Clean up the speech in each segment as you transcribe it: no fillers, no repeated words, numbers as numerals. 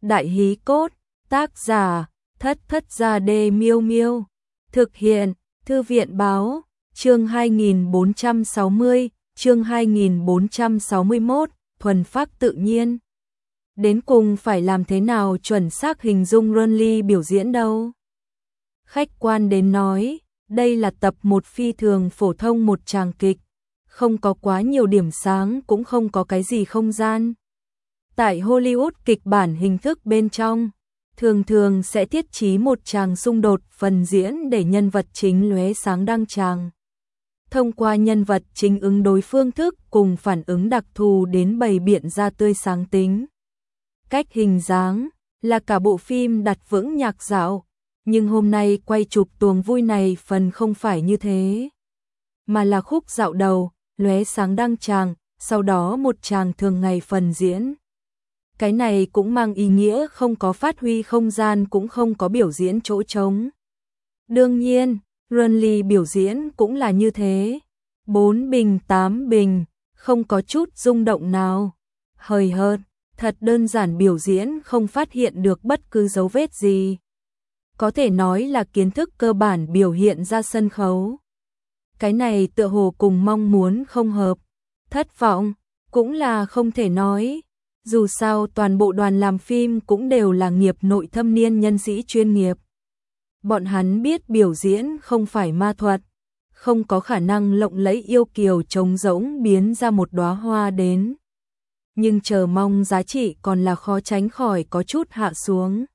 Đại hí cốt, tác giả, Thất Thất Gia Đê Miêu Miêu. Thực hiện, Thư viện báo, chương 2460, chương 2461, thuần phác tự nhiên. Đến cùng phải làm thế nào chuẩn xác hình dung Renly biểu diễn đâu? Khách quan đến nói, đây là tập 1 phi thường phổ thông một tràng kịch, không có quá nhiều điểm sáng cũng không có cái gì không gian. Tại Hollywood kịch bản hình thức bên trong, thường sẽ thiết trí một tràng xung đột phần diễn để nhân vật chính lóe sáng đăng tràng. Thông qua nhân vật chính ứng đối phương thức cùng phản ứng đặc thù đến bày biện ra tươi sáng tính. Cách hình dáng là cả bộ phim đặt vững nhạc dạo, nhưng hôm nay quay chụp tuồng vui này phần không phải như thế, mà là khúc dạo đầu, lóe sáng đăng tràng, sau đó một tràng thường ngày phần diễn. Cái này cũng mang ý nghĩa không có phát huy không gian cũng không có biểu diễn chỗ trống. Đương nhiên, Renly biểu diễn cũng là như thế. 4 bình 8 bình, không có chút rung động nào. Hời hợt, thật đơn giản biểu diễn không phát hiện được bất cứ dấu vết gì. Có thể nói là kiến thức cơ bản biểu hiện ra sân khấu. Cái này tựa hồ cùng mong muốn không hợp. Thất vọng, cũng là không thể nói. Dù sao toàn bộ đoàn làm phim cũng đều là nghiệp nội thâm niên nhân sĩ chuyên nghiệp. Bọn hắn biết biểu diễn không phải ma thuật, không có khả năng lộng lẫy yêu kiều trống rỗng biến ra một đóa hoa đến. Nhưng chờ mong giá trị còn là khó tránh khỏi có chút hạ xuống.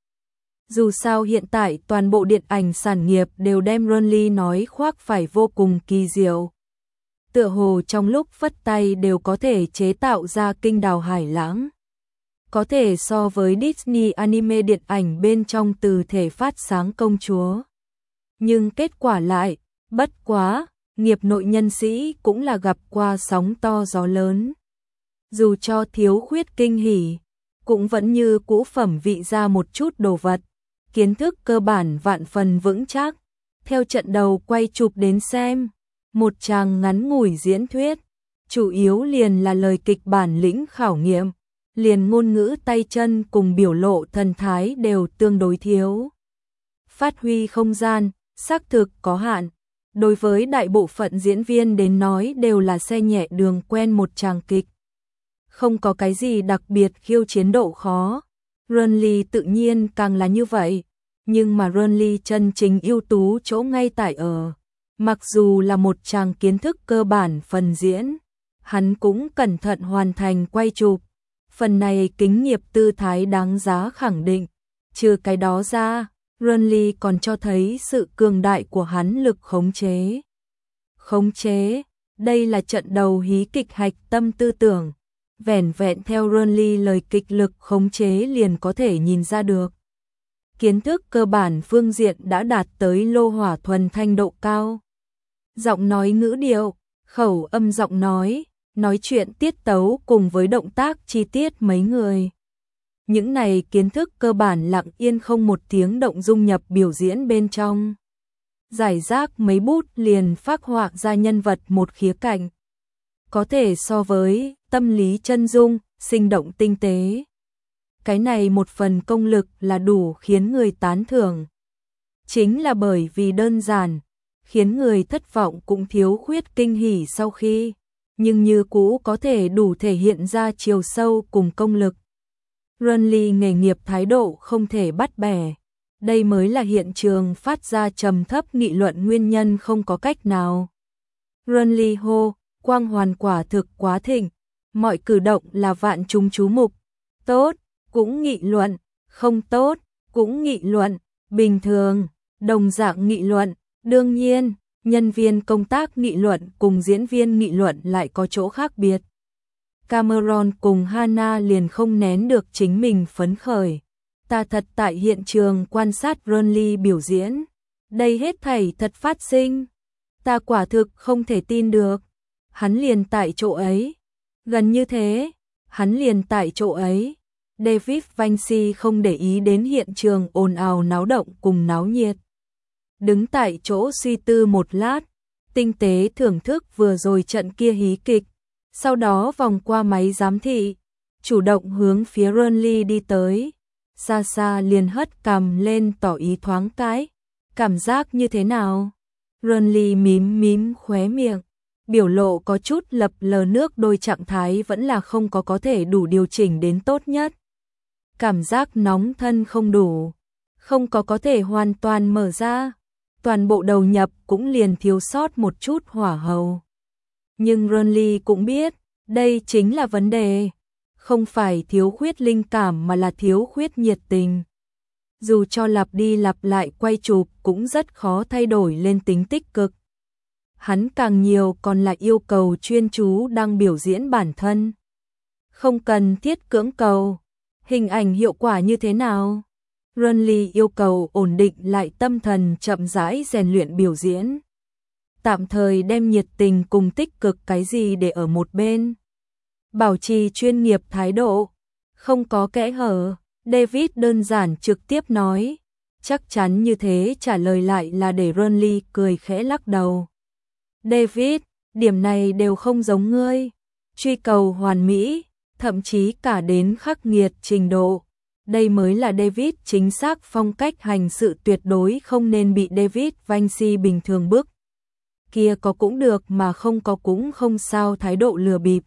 Dù sao hiện tại toàn bộ điện ảnh sản nghiệp đều đem Renly nói khoác phải vô cùng kỳ diệu. Tựa hồ trong lúc phất tay đều có thể chế tạo ra kinh đào hải lãng. Có thể so với Disney anime điện ảnh bên trong từ thể phát sáng công chúa. Nhưng kết quả lại, bất quá, nghiệp nội nhân sĩ cũng là gặp qua sóng to gió lớn. Dù cho thiếu khuyết kinh hỉ, cũng vẫn như cũ phẩm vị ra một chút đồ vật. Kiến thức cơ bản vạn phần vững chắc. Theo trận đầu quay chụp đến xem, một tràng ngắn ngủi diễn thuyết, chủ yếu liền là lời kịch bản lĩnh khảo nghiệm. Liền ngôn ngữ tay chân cùng biểu lộ thần thái đều tương đối thiếu. Phát huy không gian, xác thực có hạn. Đối với đại bộ phận diễn viên đến nói đều là xe nhẹ đường quen một tràng kịch. Không có cái gì đặc biệt khiêu chiến độ khó. Renly tự nhiên càng là như vậy. Nhưng mà Renly chân chính ưu tú chỗ ngay tại ở. Mặc dù là một tràng kiến thức cơ bản phần diễn, hắn cũng cẩn thận hoàn thành quay chụp. Phần này kính nghiệp tư thái đáng giá khẳng định. Trừ cái đó ra, Renly còn cho thấy sự cường đại của hắn lực khống chế. Khống chế, đây là trận đầu hí kịch hạch tâm tư tưởng. Vẻn vẹn theo Renly lời kịch lực khống chế liền có thể nhìn ra được. Kiến thức cơ bản phương diện đã đạt tới lô hỏa thuần thanh độ cao. Giọng nói ngữ điệu, khẩu âm giọng nói chuyện tiết tấu cùng với động tác chi tiết mấy người. Những này kiến thức cơ bản lặng yên không một tiếng động dung nhập biểu diễn bên trong. Giải rác mấy bút liền phác họa ra nhân vật một khía cạnh. Có thể so với tâm lý chân dung, sinh động tinh tế. Cái này một phần công lực là đủ khiến người tán thưởng. Chính là bởi vì đơn giản, khiến người thất vọng cũng thiếu khuyết kinh hỉ sau khi. Nhưng như cũ có thể đủ thể hiện ra chiều sâu cùng công lực. Renly nghề nghiệp thái độ không thể bắt bẻ. Đây mới là hiện trường phát ra trầm thấp nghị luận nguyên nhân không có cách nào. Renly hô, quang hoàn quả thực quá thịnh. Mọi cử động là vạn chúng chú mục. Tốt, cũng nghị luận. Không tốt, cũng nghị luận. Bình thường, đồng dạng nghị luận. Đương nhiên, nhân viên công tác nghị luận cùng diễn viên nghị luận lại có chỗ khác biệt. Cameron cùng Hannah liền không nén được chính mình phấn khởi. Ta thật tại hiện trường quan sát Renly biểu diễn. Đây hết thảy thật phát sinh. Ta quả thực không thể tin được. Hắn liền tại chỗ ấy. Gần như thế, hắn liền tại chỗ ấy. David Vinci không để ý đến hiện trường ồn ào náo động cùng náo nhiệt. Đứng tại chỗ suy tư một lát, tinh tế thưởng thức vừa rồi trận kia hí kịch, sau đó vòng qua máy giám thị, chủ động hướng phía Renly đi tới. xa xa liền hất cằm lên tỏ ý thoáng cái. Cảm giác như thế nào? Renly mím mím khóe miệng, biểu lộ có chút lập lờ, nước đôi trạng thái vẫn là không có thể đủ điều chỉnh đến tốt nhất. Cảm giác nóng thân không đủ, không có thể hoàn toàn mở ra, toàn bộ đầu nhập cũng liền thiếu sót một chút hỏa hầu. Nhưng Renly cũng biết, đây chính là vấn đề, không phải thiếu khuyết linh cảm mà là thiếu khuyết nhiệt tình. Dù cho lặp đi lặp lại quay chụp cũng rất khó thay đổi lên tính tích cực. Hắn càng nhiều còn là yêu cầu chuyên chú đang biểu diễn bản thân. Không cần thiết cưỡng cầu. Hình ảnh hiệu quả như thế nào? Renly yêu cầu ổn định lại tâm thần, chậm rãi rèn luyện biểu diễn. Tạm thời đem nhiệt tình cùng tích cực cái gì để ở một bên. Bảo trì chuyên nghiệp thái độ, không có kẽ hở. David đơn giản trực tiếp nói. Chắc chắn như thế trả lời lại là để Renly cười khẽ lắc đầu. David, điểm này đều không giống ngươi. Truy cầu hoàn mỹ, thậm chí cả đến khắc nghiệt trình độ. Đây mới là David chính xác, phong cách hành sự tuyệt đối không nên bị David Vinci bình thường bức. Kia có cũng được mà không có cũng không sao, thái độ lừa bịp.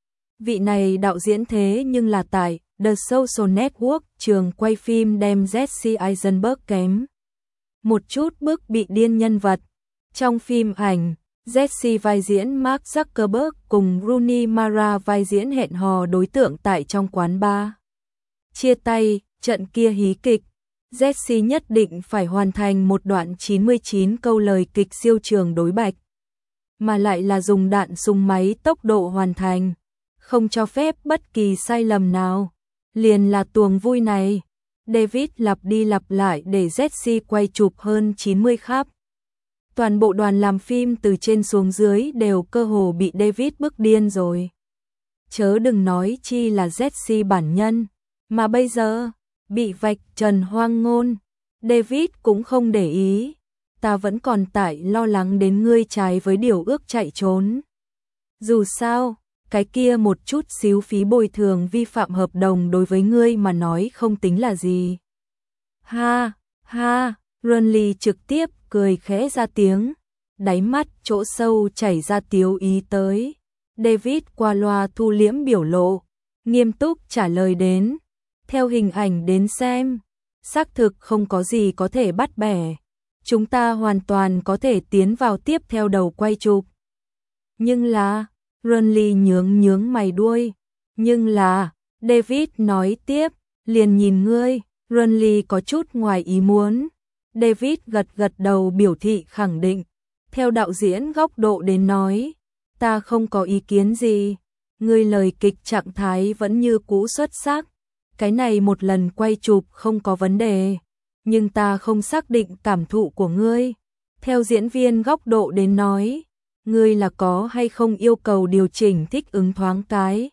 Vị này đạo diễn thế nhưng là tại The Social Network, trường quay phim đem Jesse Eisenberg kém một chút bức bị điên nhân vật. Trong phim ảnh, Jesse vai diễn Mark Zuckerberg cùng Rooney Mara vai diễn hẹn hò đối tượng tại trong quán bar. Chia tay, trận kia hí kịch, Jesse nhất định phải hoàn thành một đoạn 99 câu lời kịch siêu trường đối bạch, mà lại là dùng đạn súng máy tốc độ hoàn thành, không cho phép bất kỳ sai lầm nào. Liền là tuồng vui này, David lặp đi lặp lại để Jesse quay chụp hơn 90 khắp. Toàn bộ đoàn làm phim từ trên xuống dưới đều cơ hồ bị David bức điên rồi. Chớ đừng nói chi là Jesse bản nhân, mà bây giờ bị vạch trần hoang ngôn, David cũng không để ý. Ta vẫn còn tại lo lắng đến ngươi trái với điều ước chạy trốn. Dù sao, cái kia một chút xíu phí bồi thường vi phạm hợp đồng đối với ngươi mà nói không tính là gì. Ha, ha, Renly trực tiếp cười khẽ ra tiếng, đáy mắt chỗ sâu chảy ra tiếu ý tới. David qua loa thu liễm biểu lộ, nghiêm túc trả lời đến. Theo hình ảnh đến xem, xác thực không có gì có thể bắt bẻ. Chúng ta hoàn toàn có thể tiến vào tiếp theo đầu quay chụp. Nhưng là, Renly nhướng mày đuôi. Nhưng là, David nói tiếp, liền nhìn ngươi. Renly có chút ngoài ý muốn. David gật đầu biểu thị khẳng định. Theo đạo diễn góc độ đến nói, ta không có ý kiến gì. Ngươi lời kịch trạng thái vẫn như cũ xuất sắc. Cái này một lần quay chụp không có vấn đề. Nhưng ta không xác định cảm thụ của ngươi. Theo diễn viên góc độ đến nói, ngươi là có hay không yêu cầu điều chỉnh thích ứng thoáng cái.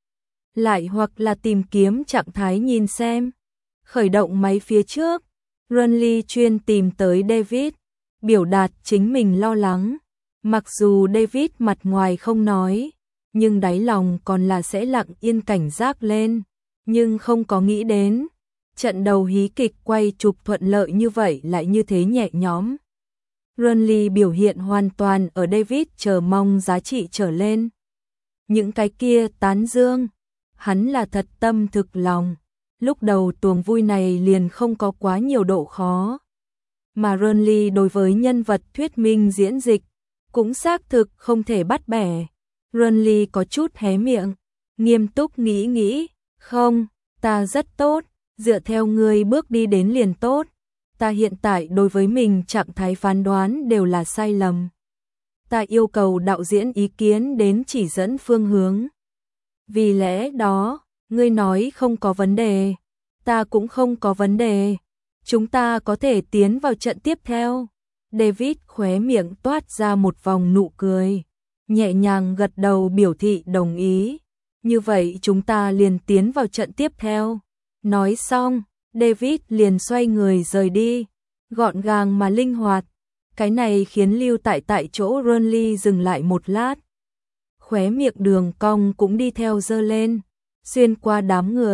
Lại hoặc là tìm kiếm trạng thái nhìn xem. Khởi động máy phía trước, Renly chuyên tìm tới David, biểu đạt chính mình lo lắng. Mặc dù David mặt ngoài không nói, nhưng đáy lòng còn là sẽ lặng yên cảnh giác lên. Nhưng không có nghĩ đến, trận đầu hí kịch quay chụp thuận lợi như vậy lại như thế nhẹ nhõm. Renly biểu hiện hoàn toàn ở David chờ mong giá trị trở lên. Những cái kia tán dương, hắn là thật tâm thực lòng. Lúc đầu tuồng vui này liền không có quá nhiều độ khó. Mà Renly đối với nhân vật thuyết minh diễn dịch, cũng xác thực không thể bắt bẻ. Renly có chút hé miệng, nghiêm túc nghĩ, không, ta rất tốt, dựa theo ngươi bước đi đến liền tốt. Ta hiện tại đối với mình trạng thái phán đoán đều là sai lầm. Ta yêu cầu đạo diễn ý kiến đến chỉ dẫn phương hướng. Vì lẽ đó, ngươi nói không có vấn đề, ta cũng không có vấn đề. Chúng ta có thể tiến vào trận tiếp theo. David khóe miệng toát ra một vòng nụ cười, nhẹ nhàng gật đầu biểu thị đồng ý. Như vậy chúng ta liền tiến vào trận tiếp theo. Nói xong, David liền xoay người rời đi, gọn gàng mà linh hoạt. Cái này khiến lưu tại chỗ Renly dừng lại một lát. Khóe miệng đường cong cũng đi theo giơ lên, xuyên qua đám người,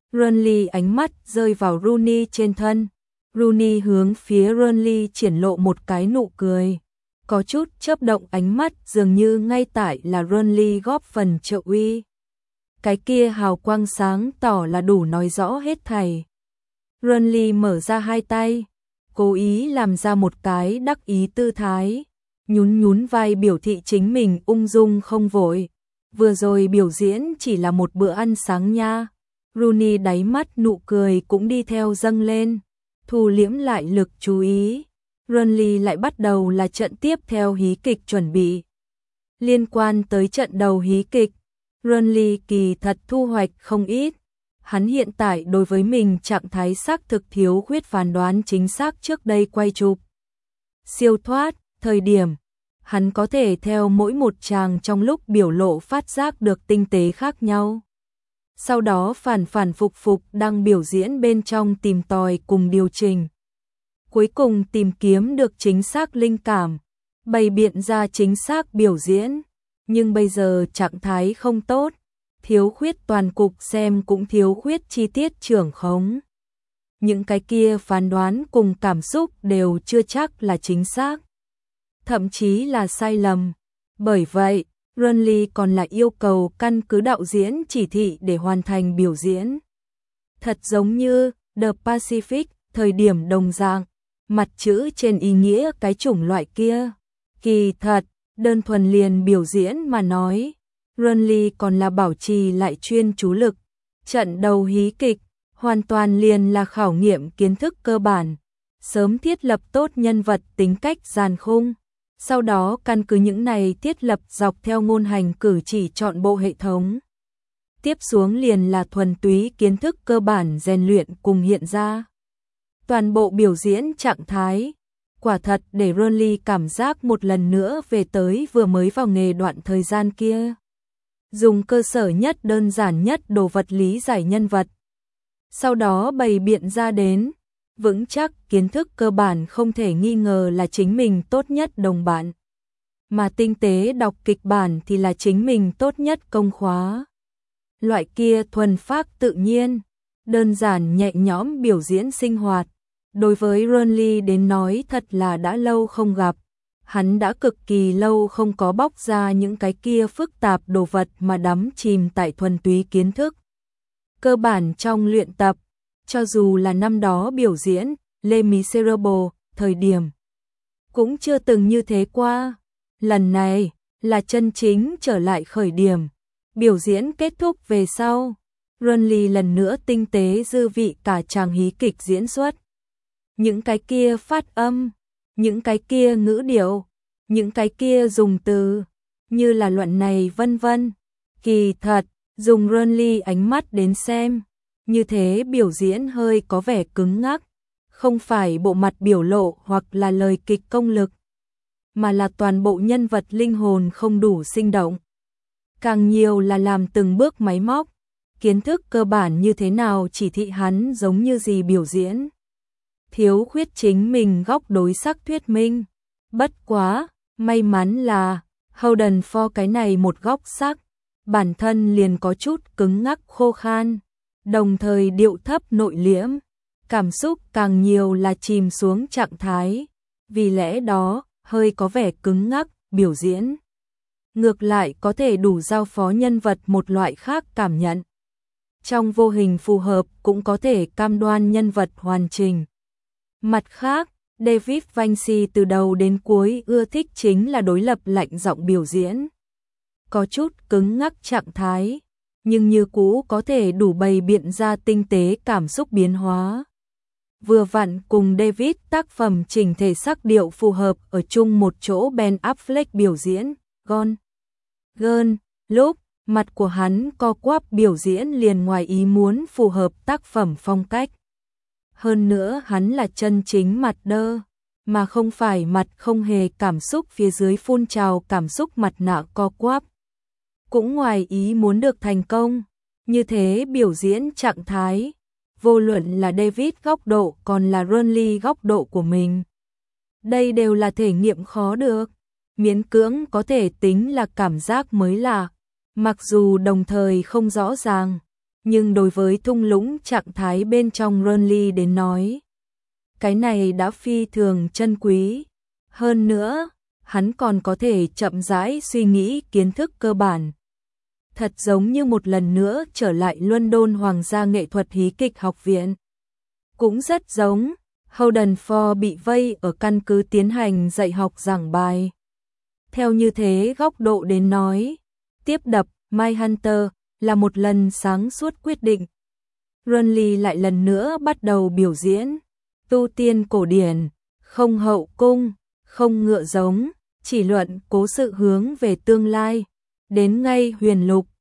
Burnley ánh mắt rơi vào Rooney trên thân. Rooney hướng phía Burnley triển lộ một cái nụ cười. Có chút chớp động ánh mắt dường như ngay tại là Burnley góp phần trợ uy. Cái kia hào quang sáng tỏ là đủ nói rõ hết thảy. Burnley mở ra hai tay, cố ý làm ra một cái đắc ý tư thái, nhún nhún vai biểu thị chính mình ung dung không vội. Vừa rồi biểu diễn chỉ là một bữa ăn sáng nha. Rooney đáy mắt nụ cười cũng đi theo dâng lên, thu liễm lại lực chú ý. Burnley lại bắt đầu là trận tiếp theo hí kịch chuẩn bị. Liên quan tới trận đầu hí kịch, Burnley kỳ thật thu hoạch không ít. Hắn hiện tại đối với mình trạng thái xác thực thiếu khuyết phán đoán chính xác trước đây quay chụp. Siêu thoát, thời điểm, hắn có thể theo mỗi một tràng trong lúc biểu lộ phát giác được tinh tế khác nhau. Sau đó phản phục đang biểu diễn bên trong tìm tòi cùng điều chỉnh. Cuối cùng tìm kiếm được chính xác linh cảm, bày biện ra chính xác biểu diễn. Nhưng bây giờ trạng thái không tốt, thiếu khuyết toàn cục xem cũng thiếu khuyết chi tiết trưởng khống. Những cái kia phán đoán cùng cảm xúc đều chưa chắc là chính xác, thậm chí là sai lầm. Bởi vậy, Burnley còn là yêu cầu căn cứ đạo diễn chỉ thị để hoàn thành biểu diễn. Thật giống như The Pacific, thời điểm đồng dạng, mặt chữ trên ý nghĩa cái chủng loại kia. Kỳ thật, đơn thuần liền biểu diễn mà nói, Burnley còn là bảo trì lại chuyên chú lực. Trận đầu hí kịch, hoàn toàn liền là khảo nghiệm kiến thức cơ bản, sớm thiết lập tốt nhân vật tính cách giàn khung. Sau đó căn cứ những này thiết lập dọc theo ngôn hành cử chỉ chọn bộ hệ thống. Tiếp xuống liền là thuần túy kiến thức cơ bản rèn luyện cùng hiện ra. Toàn bộ biểu diễn trạng thái, quả thật để Burnley cảm giác một lần nữa về tới vừa mới vào nghề đoạn thời gian kia. Dùng cơ sở nhất đơn giản nhất đồ vật lý giải nhân vật. Sau đó bày biện ra đến, vững chắc kiến thức cơ bản không thể nghi ngờ là chính mình tốt nhất đồng bạn. Mà tinh tế đọc kịch bản thì là chính mình tốt nhất công khóa. Loại kia thuần phác tự nhiên, đơn giản nhẹ nhõm biểu diễn sinh hoạt. Đối với Burnley đến nói thật là đã lâu không gặp. Hắn đã cực kỳ lâu không có bóc ra những cái kia phức tạp đồ vật mà đắm chìm tại thuần túy kiến thức. Cơ bản trong luyện tập, cho dù là năm đó biểu diễn Les Miserables, thời điểm cũng chưa từng như thế qua. Lần này là chân chính trở lại khởi điểm. Biểu diễn kết thúc về sau, Burnley lần nữa tinh tế dư vị cả chàng hí kịch diễn xuất. Những cái kia phát âm, những cái kia ngữ điệu, những cái kia dùng từ, như là luận này vân vân. Kỳ thật, dùng Burnley ánh mắt đến xem, như thế biểu diễn hơi có vẻ cứng ngắc, không phải bộ mặt biểu lộ hoặc là lời kịch công lực, mà là toàn bộ nhân vật linh hồn không đủ sinh động. Càng nhiều là làm từng bước máy móc, kiến thức cơ bản như thế nào chỉ thị hắn giống như gì biểu diễn. Thiếu khuyết chính mình góc đối sắc thuyết minh. Bất quá, may mắn là Holden for cái này một góc sắc, bản thân liền có chút cứng ngắc khô khan, đồng thời điệu thấp nội liễm, cảm xúc càng nhiều là chìm xuống trạng thái, vì lẽ đó, hơi có vẻ cứng ngắc, biểu diễn. Ngược lại có thể đủ giao phó nhân vật một loại khác cảm nhận. Trong vô hình phù hợp cũng có thể cam đoan nhân vật hoàn chỉnh. Mặt khác, David Vinci từ đầu đến cuối ưa thích chính là đối lập lạnh giọng biểu diễn. Có chút cứng ngắc trạng thái, nhưng như cũ có thể đủ bày biện ra tinh tế cảm xúc biến hóa. Vừa vặn cùng David tác phẩm chỉnh thể sắc điệu phù hợp ở chung một chỗ. Ben Affleck biểu diễn Gone Girl, lúc mặt của hắn co quắp biểu diễn liền ngoài ý muốn phù hợp tác phẩm phong cách. Hơn nữa hắn là chân chính mặt đơ, mà không phải mặt không hề cảm xúc phía dưới phun trào cảm xúc mặt nạ co quắp. Cũng ngoài ý muốn được thành công, như thế biểu diễn trạng thái, vô luận là David góc độ còn là Burnley góc độ của mình. Đây đều là thể nghiệm khó được, miễn cưỡng có thể tính là cảm giác mới lạ, mặc dù đồng thời không rõ ràng, nhưng đối với thung lũng trạng thái bên trong Renly đến nói, cái này đã phi thường chân quý. Hơn nữa, hắn còn có thể chậm rãi suy nghĩ kiến thức cơ bản. Thật giống như một lần nữa trở lại London Hoàng gia nghệ thuật hí kịch học viện. Cũng rất giống, Howden Ford bị vây ở căn cứ tiến hành dạy học giảng bài. Theo như thế góc độ đến nói, tiếp đập Mindhunter là một lần sáng suốt quyết định. Renly lại lần nữa bắt đầu biểu diễn, tu tiên cổ điển, không hậu cung, không ngựa giống, chỉ luận cố sự hướng về tương lai, đến ngay huyền lục,